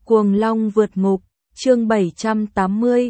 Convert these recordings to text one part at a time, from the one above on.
Cuồng Long vượt ngục, chương 780,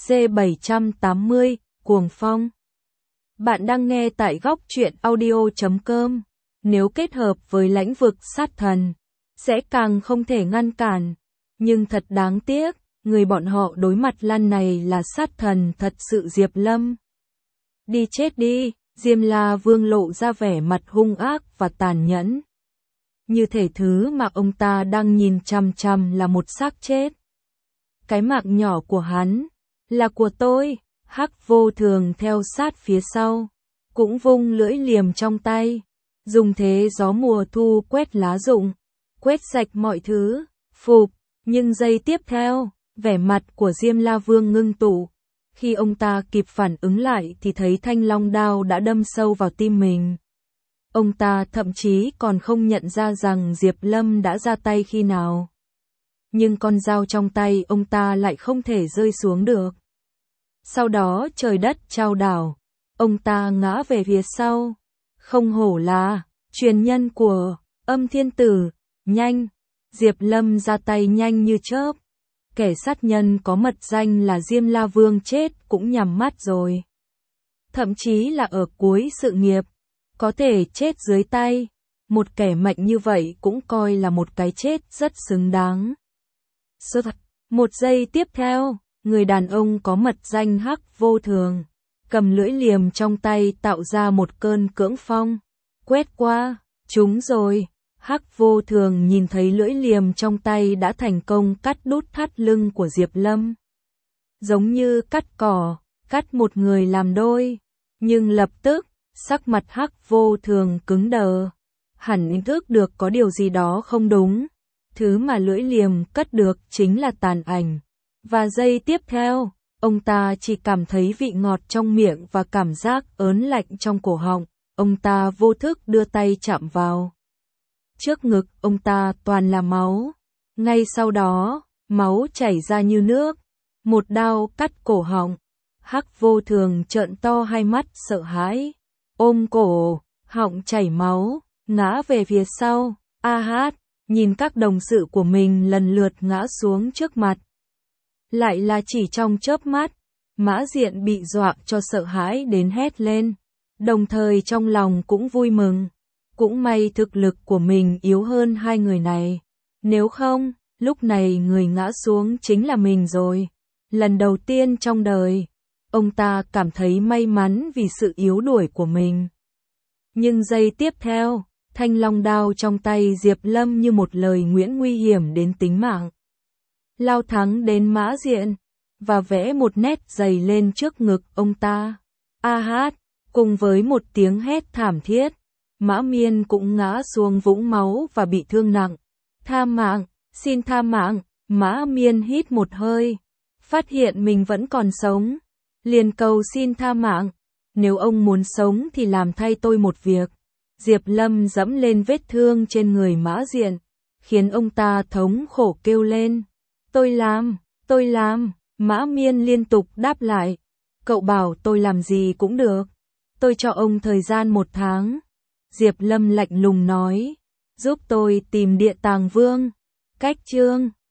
C780, Cuồng Phong. Bạn đang nghe tại góc truyện audio.com. Nếu kết hợp với lãnh vực sát thần, sẽ càng không thể ngăn cản. Nhưng thật đáng tiếc, người bọn họ đối mặt lần này là sát thần thật sự Diệp Lâm. Đi chết đi, Diêm La Vương lộ ra vẻ mặt hung ác và tàn nhẫn. Như thể thứ mà ông ta đang nhìn chằm chằm là một xác chết. Cái mạng nhỏ của hắn, là của tôi. Hắc Vô Thường theo sát phía sau, cũng vung lưỡi liềm trong tay, dùng thế gió mùa thu quét lá rụng, quét sạch mọi thứ, phục. Nhưng giây tiếp theo, vẻ mặt của Diêm La Vương ngưng tụ. Khi ông ta kịp phản ứng lại thì thấy thanh long đao đã đâm sâu vào tim mình. Ông ta thậm chí còn không nhận ra rằng Diệp Lâm đã ra tay khi nào. Nhưng con dao trong tay ông ta lại không thể rơi xuống được. Sau đó trời đất chao đảo, ông ta ngã về phía sau. Không hổ là truyền nhân của Âm Thiên Tử, nhanh. Diệp Lâm ra tay nhanh như chớp. Kẻ sát nhân có mật danh là Diêm La Vương chết cũng nhắm mắt rồi. Thậm chí là ở cuối sự nghiệp, có thể chết dưới tay. Một kẻ mạnh như vậy cũng coi là một cái chết rất xứng đáng. Một giây tiếp theo, người đàn ông có mật danh Hắc Vô Thường, cầm lưỡi liềm trong tay tạo ra một cơn cưỡng phong. Quét qua, chúng rồi. Hắc Vô Thường nhìn thấy lưỡi liềm trong tay đã thành công cắt đút thắt lưng của Diệp Lâm. Giống như cắt cỏ, cắt một người làm đôi. Nhưng lập tức, sắc mặt Hắc Vô Thường cứng đờ. Hẳn ý thức được có điều gì đó không đúng. Thứ mà lưỡi liềm cất được chính là tàn ảnh. Và giây tiếp theo, ông ta chỉ cảm thấy vị ngọt trong miệng và cảm giác ớn lạnh trong cổ họng. Ông ta vô thức đưa tay chạm vào. Trước ngực ông ta toàn là máu. Ngay sau đó, máu chảy ra như nước. Một đao cắt cổ họng. Hắc Vô Thường trợn to hai mắt sợ hãi. Ôm cổ, họng chảy máu, ngã về phía sau. A hát, nhìn các đồng sự của mình lần lượt ngã xuống trước mặt. Lại là chỉ trong chớp mắt, Mã Diện bị dọa cho sợ hãi đến hét lên. Đồng thời trong lòng cũng vui mừng. Cũng may thực lực của mình yếu hơn hai người này. Nếu không, lúc này người ngã xuống chính là mình rồi. Lần đầu tiên trong đời, ông ta cảm thấy may mắn vì sự yếu đuối của mình. Nhưng giây tiếp theo, thanh long đao trong tay Diệp Lâm như một lời nguyền nguy hiểm đến tính mạng. Lao thẳng đến Mã Diện, và vẽ một nét dày lên trước ngực ông ta. A hát, cùng với một tiếng hét thảm thiết, Mã Miên cũng ngã xuống vũng máu và bị thương nặng. Tha mạng, xin tha mạng. Mã Miên hít một hơi, phát hiện mình vẫn còn sống. Liền cầu xin tha mạng. Nếu ông muốn sống thì làm thay tôi một việc. Diệp Lâm dẫm lên vết thương trên người Mã Diện, khiến ông ta thống khổ kêu lên. Tôi làm. Mã Miên liên tục đáp lại. Cậu bảo tôi làm gì cũng được. Tôi cho ông thời gian 1 tháng. Diệp Lâm lạnh lùng nói. Giúp tôi tìm Địa Tàng Vương. Cách chương